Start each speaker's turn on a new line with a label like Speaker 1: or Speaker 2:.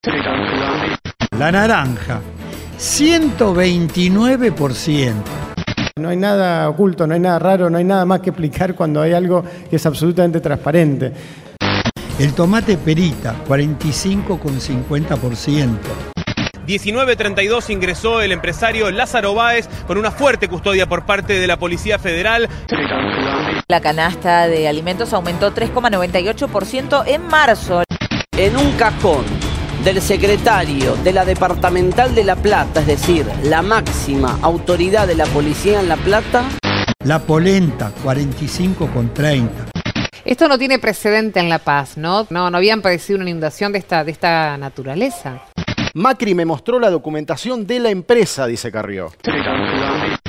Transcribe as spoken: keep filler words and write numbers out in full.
Speaker 1: La naranja, ciento veintinueve por ciento.
Speaker 2: No hay nada oculto, no hay nada raro, no hay nada más que explicar cuando hay algo que es absolutamente transparente.
Speaker 1: El tomate perita, cuarenta y cinco coma cincuenta por ciento.
Speaker 3: diecinueve treinta y dos ingresó el empresario Lázaro Báez con una fuerte custodia por parte de la Policía Federal.
Speaker 4: La canasta de alimentos aumentó tres coma noventa y ocho por ciento en marzo.
Speaker 5: En un cajón del secretario de la Departamental de La Plata, es decir, la máxima autoridad de la policía en La Plata.
Speaker 1: La polenta, cuarenta y cinco coma treinta.
Speaker 6: Esto no tiene precedente en La Paz, ¿no? No, no habían padecido una inundación de esta, de esta naturaleza.
Speaker 7: Macri me mostró la documentación de la empresa, dice Carrió.